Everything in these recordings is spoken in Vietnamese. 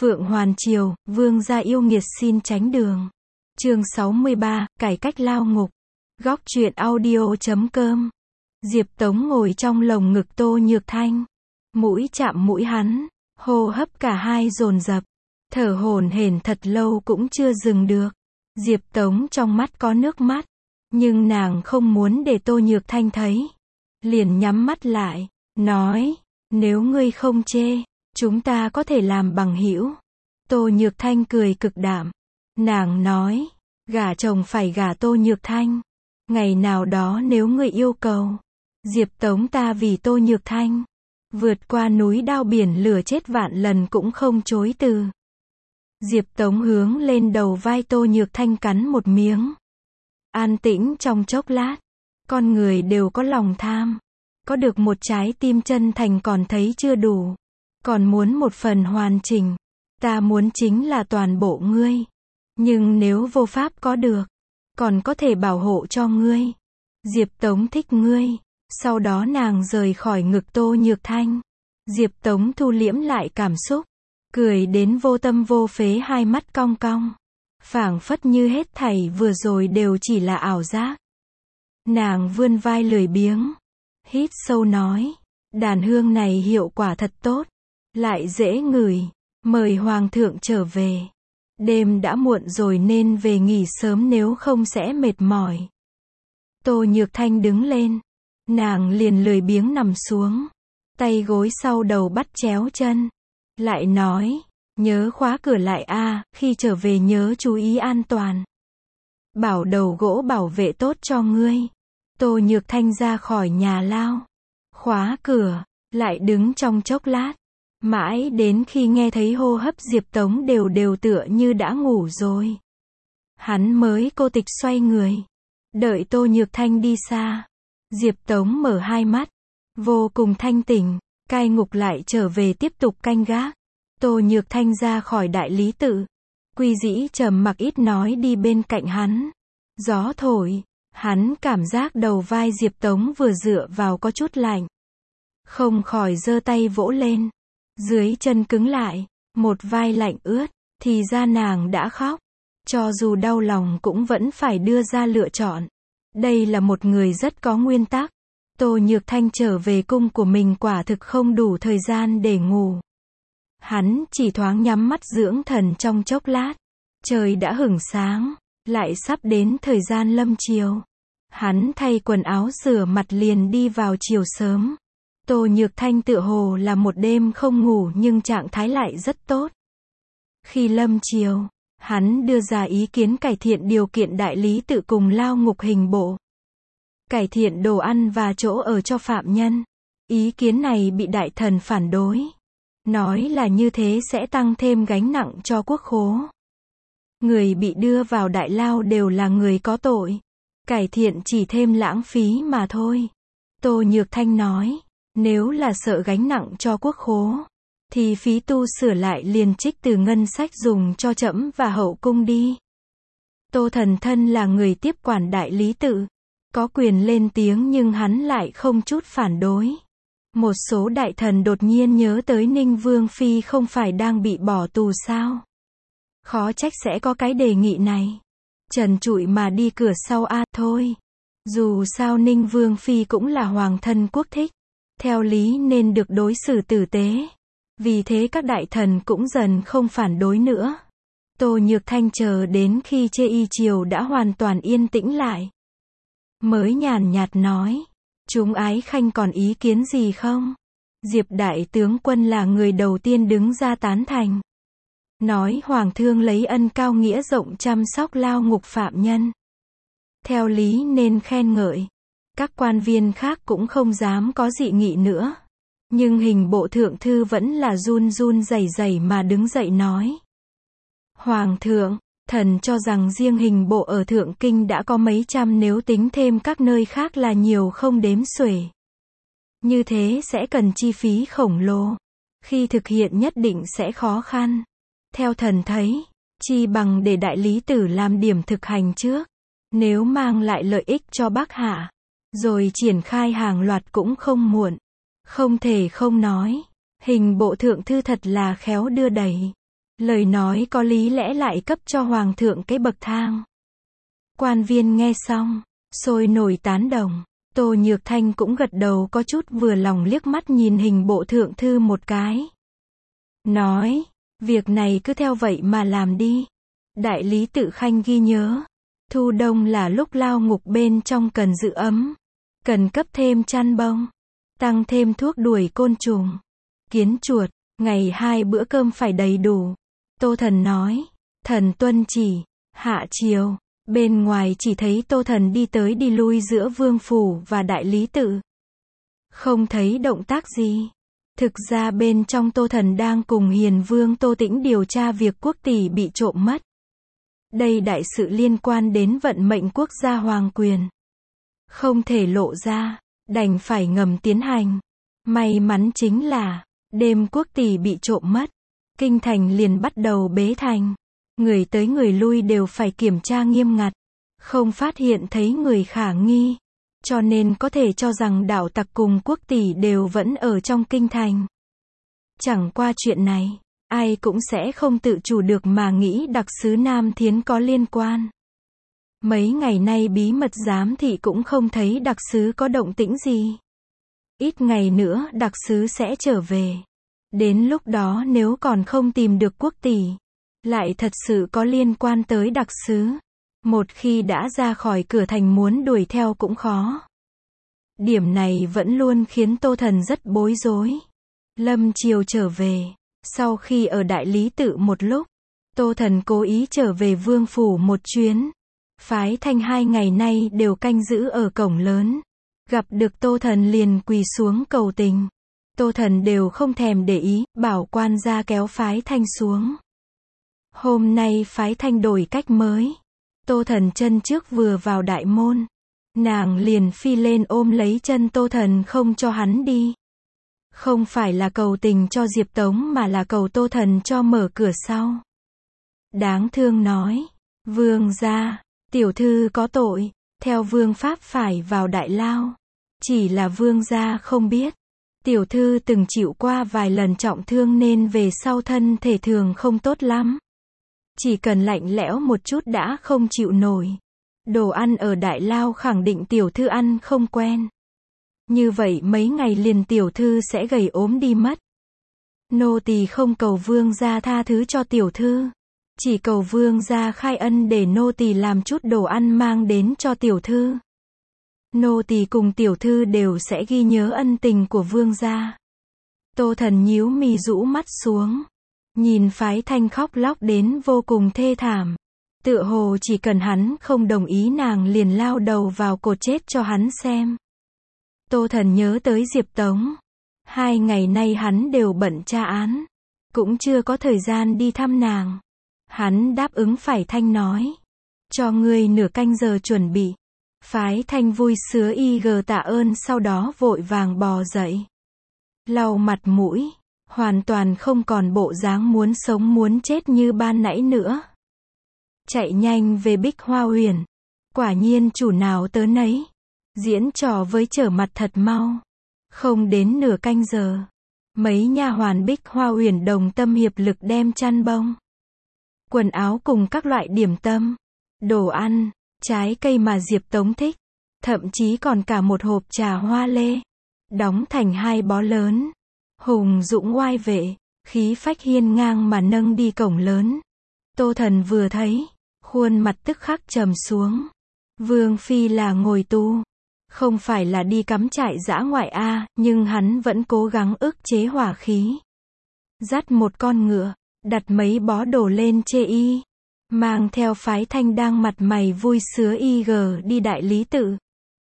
Phượng Hoàn Triều, vương gia yêu nghiệt xin tránh đường. Chương 63, cải cách lao ngục. Góc truyện audio.com. Diệp Tống ngồi trong lồng ngực Tô Nhược Thanh. Mũi chạm mũi hắn, hô hấp cả hai dồn dập, thở hổn hển thật lâu cũng chưa dừng được. Diệp Tống trong mắt có nước mắt, nhưng nàng không muốn để Tô Nhược Thanh thấy. Liền nhắm mắt lại, nói, nếu ngươi không chê, chúng ta có thể làm bằng hữu. Tô Nhược Thanh cười cực đạm. Nàng nói, gả chồng phải gả Tô Nhược Thanh. Ngày nào đó nếu ngươi yêu cầu, Diệp Tống ta vì Tô Nhược Thanh, vượt qua núi đao biển lửa chết vạn lần cũng không chối từ. Diệp Tống hướng lên đầu vai Tô Nhược Thanh cắn một miếng. An tĩnh trong chốc lát, con người đều có lòng tham. Có được một trái tim chân thành còn thấy chưa đủ. Còn muốn một phần hoàn chỉnh. Ta muốn chính là toàn bộ ngươi. Nhưng nếu vô pháp có được, còn có thể bảo hộ cho ngươi. Diệp Tống thích ngươi. Sau đó nàng rời khỏi ngực Tô Nhược Thanh. Diệp Tống thu liễm lại cảm xúc, cười đến vô tâm vô phế, hai mắt cong cong. Phảng phất như hết thảy vừa rồi đều chỉ là ảo giác. Nàng vươn vai lười biếng, hít sâu nói, đàn hương này hiệu quả thật tốt, lại dễ ngửi, mời hoàng thượng trở về. Đêm đã muộn rồi nên về nghỉ sớm nếu không sẽ mệt mỏi. Tô Nhược Thanh đứng lên, nàng liền lười biếng nằm xuống, tay gối sau đầu bắt chéo chân, lại nói, nhớ khóa cửa lại a, khi trở về nhớ chú ý an toàn. Bảo đầu gỗ bảo vệ tốt cho ngươi. Tô Nhược Thanh ra khỏi nhà lao, khóa cửa, lại đứng trong chốc lát, mãi đến khi nghe thấy hô hấp Diệp Tống đều đều tựa như đã ngủ rồi. Hắn mới cô tịch xoay người, đợi Tô Nhược Thanh đi xa. Diệp Tống mở hai mắt, vô cùng thanh tỉnh, cai ngục lại trở về tiếp tục canh gác. Tô Nhược Thanh ra khỏi đại lý tự, Quy Dĩ trầm mặc ít nói đi bên cạnh hắn. Gió thổi, hắn cảm giác đầu vai Diệp Tống vừa dựa vào có chút lạnh. Không khỏi giơ tay vỗ lên, dưới chân cứng lại, một vai lạnh ướt, thì ra nàng đã khóc. Cho dù đau lòng cũng vẫn phải đưa ra lựa chọn. Đây là một người rất có nguyên tắc. Tô Nhược Thanh trở về cung của mình quả thực không đủ thời gian để ngủ. Hắn chỉ thoáng nhắm mắt dưỡng thần trong chốc lát. Trời đã hửng sáng, lại sắp đến thời gian lâm chiều. Hắn thay quần áo rửa mặt liền đi vào chiều sớm. Tô Nhược Thanh tựa hồ là một đêm không ngủ nhưng trạng thái lại rất tốt. Khi lâm chiều, hắn đưa ra ý kiến cải thiện điều kiện đại lý tự cùng lao ngục hình bộ. Cải thiện đồ ăn và chỗ ở cho phạm nhân. Ý kiến này bị đại thần phản đối. Nói là như thế sẽ tăng thêm gánh nặng cho quốc khố. Người bị đưa vào đại lao đều là người có tội. Cải thiện chỉ thêm lãng phí mà thôi. Tô Nhược Thanh nói, nếu là sợ gánh nặng cho quốc khố, thì phí tu sửa lại liền trích từ ngân sách dùng cho trẫm và hậu cung đi. Tô Thần Thân là người tiếp quản đại lý tự, có quyền lên tiếng nhưng hắn lại không chút phản đối. Một số đại thần đột nhiên nhớ tới Ninh Vương Phi không phải đang bị bỏ tù sao? Khó trách sẽ có cái đề nghị này. Trần trụi mà đi cửa sau a thôi. Dù sao Ninh Vương Phi cũng là hoàng thân quốc thích. Theo lý nên được đối xử tử tế. Vì thế các đại thần cũng dần không phản đối nữa. Tô Nhược Thanh chờ đến khi chê y triều đã hoàn toàn yên tĩnh lại, mới nhàn nhạt nói, chúng ái khanh còn ý kiến gì không? Diệp đại tướng quân là người đầu tiên đứng ra tán thành. Nói hoàng thương lấy ân cao nghĩa rộng chăm sóc lao ngục phạm nhân. Theo lý nên khen ngợi. Các quan viên khác cũng không dám có dị nghị nữa. Nhưng hình bộ thượng thư vẫn là run run rẩy rẩy mà đứng dậy nói. Hoàng thượng, thần cho rằng riêng hình bộ ở Thượng Kinh đã có mấy trăm, nếu tính thêm các nơi khác là nhiều không đếm xuể. Như thế sẽ cần chi phí khổng lồ. Khi thực hiện nhất định sẽ khó khăn. Theo thần thấy, chi bằng để đại lý tự làm điểm thực hành trước. Nếu mang lại lợi ích cho Bắc Hạ, rồi triển khai hàng loạt cũng không muộn. Không thể không nói, hình bộ thượng thư thật là khéo đưa đẩy. Lời nói có lý lẽ lại cấp cho hoàng thượng cái bậc thang. Quan viên nghe xong, sôi nổi tán đồng. Tô Nhược Thanh cũng gật đầu có chút vừa lòng liếc mắt nhìn hình bộ thượng thư một cái. Nói, việc này cứ theo vậy mà làm đi. Đại lý Tự Khanh ghi nhớ. Thu đông là lúc lao ngục bên trong cần giữ ấm. Cần cấp thêm chăn bông. Tăng thêm thuốc đuổi côn trùng. Kiến chuột, ngày 2 bữa cơm phải đầy đủ. Tô Thần nói, thần tuân chỉ. Hạ chiều, bên ngoài chỉ thấy Tô Thần đi tới đi lui giữa vương phủ và đại lý tự. Không thấy động tác gì. Thực ra bên trong Tô Thần đang cùng Hiền Vương Tô Tĩnh điều tra việc quốc tỷ bị trộm mất. Đây đại sự liên quan đến vận mệnh quốc gia hoàng quyền. Không thể lộ ra, đành phải ngầm tiến hành. May mắn chính là, đêm quốc tỷ bị trộm mất, kinh thành liền bắt đầu bế thành. Người tới người lui đều phải kiểm tra nghiêm ngặt. Không phát hiện thấy người khả nghi. Cho nên có thể cho rằng đạo tặc cùng quốc tỷ đều vẫn ở trong kinh thành. Chẳng qua chuyện này, ai cũng sẽ không tự chủ được mà nghĩ đặc sứ Nam Thiến có liên quan. Mấy ngày nay bí mật giám thị cũng không thấy đặc sứ có động tĩnh gì. Ít ngày nữa đặc sứ sẽ trở về. Đến lúc đó nếu còn không tìm được quốc tỷ, lại thật sự có liên quan tới đặc sứ. Một khi đã ra khỏi cửa thành muốn đuổi theo cũng khó. Điểm này vẫn luôn khiến Tô Thần rất bối rối. Lâm chiều trở về. Sau khi ở đại lý tự một lúc, Tô Thần cố ý trở về vương phủ một chuyến. Phái Thanh 2 ngày nay đều canh giữ ở cổng lớn. Gặp được Tô Thần liền quỳ xuống cầu tình. Tô Thần đều không thèm để ý, bảo quan gia kéo Phái Thanh xuống. Hôm nay Phái Thanh đổi cách mới. Tô Thần chân trước vừa vào đại môn, nàng liền phi lên ôm lấy chân Tô Thần không cho hắn đi. Không phải là cầu tình cho Diệp Tống mà là cầu Tô Thần cho mở cửa sau. Đáng thương nói, vương gia, tiểu thư có tội, theo vương pháp phải vào đại lao. Chỉ là vương gia không biết, tiểu thư từng chịu qua vài lần trọng thương nên về sau thân thể thường không tốt lắm. Chỉ cần lạnh lẽo một chút đã không chịu nổi. Đồ ăn ở đại lao khẳng định tiểu thư ăn không quen. Như vậy mấy ngày liền tiểu thư sẽ gầy ốm đi mất. Nô tỳ không cầu vương gia tha thứ cho tiểu thư. Chỉ cầu vương gia khai ân để nô tỳ làm chút đồ ăn mang đến cho tiểu thư. Nô tỳ cùng tiểu thư đều sẽ ghi nhớ ân tình của vương gia. Tô Thần nhíu mì rũ mắt xuống. Nhìn Phái Thanh khóc lóc đến vô cùng thê thảm. Tựa hồ chỉ cần hắn không đồng ý nàng liền lao đầu vào cột chết cho hắn xem. Tô Thần nhớ tới Diệp Tống. 2 ngày nay hắn đều bận tra án. Cũng chưa có thời gian đi thăm nàng. Hắn đáp ứng Phái Thanh nói. Cho ngươi nửa canh giờ chuẩn bị. Phái Thanh vui sứa tạ ơn sau đó vội vàng bò dậy. Lau mặt mũi. Hoàn toàn không còn bộ dáng muốn sống muốn chết như ban nãy nữa. Chạy nhanh về Bích Hoa Huyền. Quả nhiên chủ nào tớ nấy. Diễn trò với trở mặt thật mau. Không đến nửa canh giờ. Mấy nha hoàn Bích Hoa Huyền đồng tâm hiệp lực đem chăn bông, quần áo cùng các loại điểm tâm, đồ ăn, trái cây mà Diệp Tống thích. Thậm chí còn cả một hộp trà hoa lê. Đóng thành 2 bó lớn. Hùng dũng oai vệ, khí phách hiên ngang mà nâng đi cổng lớn. Tô Thần vừa thấy, khuôn mặt tức khắc trầm xuống. Vương phi là ngồi tù, không phải là đi cắm trại dã ngoại a, nhưng hắn vẫn cố gắng ức chế hỏa khí. Dắt một con ngựa, đặt mấy bó đồ lên chê y, mang theo Phái Thanh đang mặt mày vui sứa đi đại lý tự.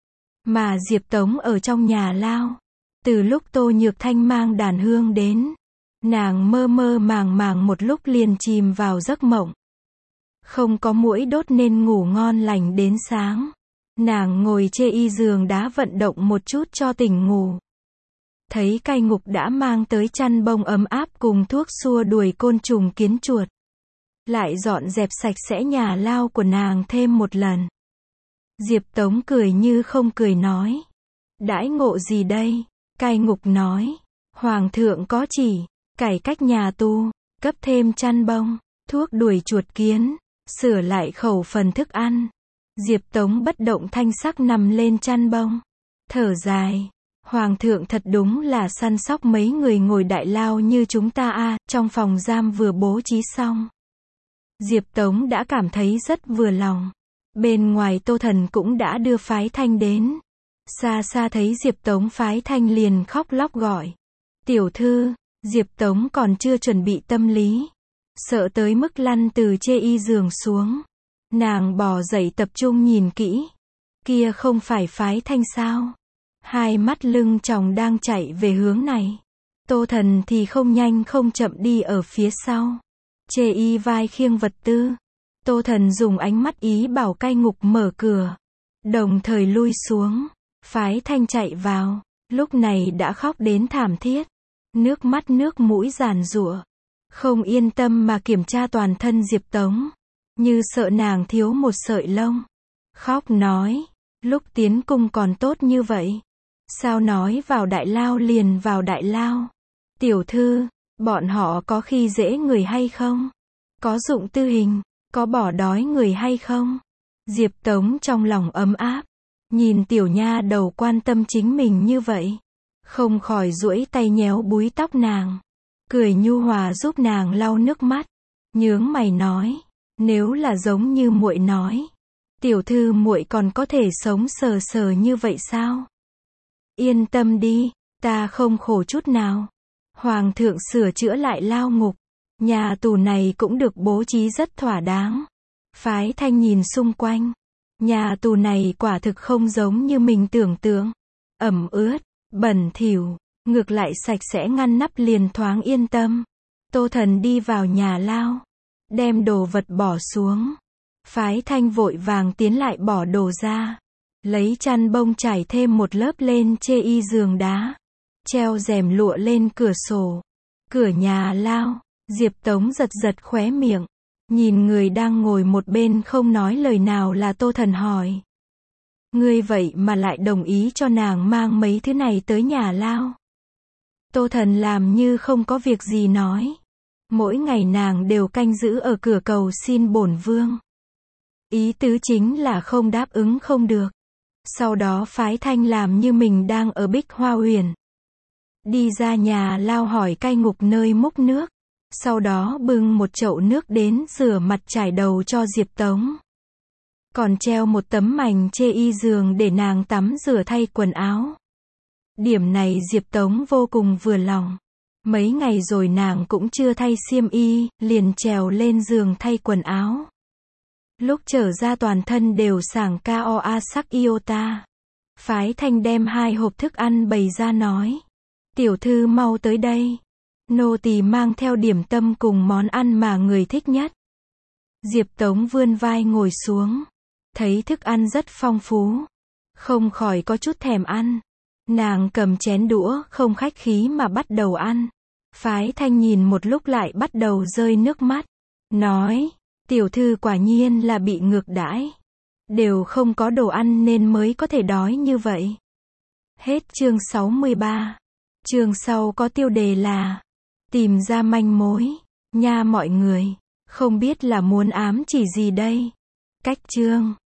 Mà Diệp Tống ở trong nhà lao. Từ lúc Tô Nhược Thanh mang đàn hương đến, nàng mơ mơ màng màng một lúc liền chìm vào giấc mộng. Không có muỗi đốt nên ngủ ngon lành đến sáng. Nàng ngồi chê y giường đá vận động một chút cho tỉnh ngủ. Thấy cai ngục đã mang tới chăn bông ấm áp cùng thuốc xua đuổi côn trùng kiến chuột. Lại dọn dẹp sạch sẽ nhà lao của nàng thêm một lần. Diệp Tống cười như không cười nói. Đãi ngộ gì đây? Cai ngục nói. Hoàng thượng có chỉ, cải cách nhà tù. cấp thêm chăn bông, thuốc đuổi chuột kiến, sửa lại khẩu phần thức ăn. Diệp Tống bất động thanh sắc nằm lên chăn bông, thở dài. Hoàng thượng thật đúng là săn sóc mấy người ngồi đại lao như chúng ta a. Trong phòng giam vừa bố trí xong, Diệp Tống đã cảm thấy rất vừa lòng. Bên ngoài Tô Thần cũng đã đưa Phái Thanh đến. Xa xa thấy Diệp Tống, Phái Thanh liền khóc lóc gọi. Tiểu thư, Diệp Tống còn chưa chuẩn bị tâm lý, sợ tới mức lăn từ chê y giường xuống. Nàng bò dậy tập trung nhìn kỹ. Kia không phải Phái Thanh sao? Hai mắt lưng tròng đang chạy về hướng này. Tô Thần thì không nhanh không chậm đi ở phía sau. Chê y vai khiêng vật tư. Tô Thần dùng ánh mắt ý bảo cai ngục mở cửa, đồng thời lui xuống. Phái Thanh chạy vào, lúc này đã khóc đến thảm thiết, nước mắt nước mũi giàn giụa, không yên tâm mà kiểm tra toàn thân Diệp Tống, như sợ nàng thiếu một sợi lông. Khóc nói, lúc tiến cung còn tốt như vậy, sao nói vào đại lao liền vào đại lao? Tiểu thư, bọn họ có khi dễ người hay không? Có dụng tư hình, có bỏ đói người hay không? Diệp Tống trong lòng ấm áp, nhìn tiểu nha đầu quan tâm chính mình như vậy, không khỏi duỗi tay nhéo búi tóc nàng, cười nhu hòa giúp nàng lau nước mắt, nhướng mày nói, nếu là giống như muội nói, tiểu thư muội còn có thể sống sờ sờ như vậy sao? Yên tâm đi, ta không khổ chút nào. Hoàng thượng sửa chữa lại lao ngục, nhà tù này cũng được bố trí rất thỏa đáng. Phái Thanh nhìn xung quanh, nhà tù này quả thực không giống như mình tưởng tượng, ẩm ướt, bẩn thỉu, ngược lại sạch sẽ ngăn nắp liền thoáng yên tâm. Tô Thần đi vào nhà lao, đem đồ vật bỏ xuống. Phái Thanh vội vàng tiến lại bỏ đồ ra, lấy chăn bông trải thêm một lớp lên chê y giường đá, treo rèm lụa lên cửa sổ. Cửa nhà lao, Diệp Tống giật giật khóe miệng, nhìn người đang ngồi một bên không nói lời nào là Tô Thần hỏi. Ngươi vậy mà lại đồng ý cho nàng mang mấy thứ này tới nhà lao? Tô Thần làm như không có việc gì nói. Mỗi ngày nàng đều canh giữ ở cửa cầu xin bổn vương. Ý tứ chính là không đáp ứng không được. Sau đó Phái Thanh làm như mình đang ở Bích Hoa Huyền. Đi ra nhà lao hỏi cai ngục nơi múc nước. Sau đó bưng một chậu nước đến rửa mặt trải đầu cho Diệp Tống. Còn treo một tấm mành chê y giường để nàng tắm rửa thay quần áo. Điểm này Diệp Tống vô cùng vừa lòng. Mấy ngày rồi nàng cũng chưa thay xiêm y, liền trèo lên giường thay quần áo. Lúc trở ra toàn thân đều sảng KOA sắc iota. Phái Thanh đem 2 hộp thức ăn bày ra nói. Tiểu thư mau tới đây. Nô tỳ mang theo điểm tâm cùng món ăn mà người thích nhất. Diệp Tống vươn vai ngồi xuống. Thấy thức ăn rất phong phú, không khỏi có chút thèm ăn. Nàng cầm chén đũa không khách khí mà bắt đầu ăn. Phái Thanh nhìn một lúc lại bắt đầu rơi nước mắt, nói, tiểu thư quả nhiên là bị ngược đãi. Đều không có đồ ăn nên mới có thể đói như vậy. Hết chương 63. Chương sau có tiêu đề là tìm ra manh mối. Nha mọi người, không biết là muốn ám chỉ gì đây? Cách chương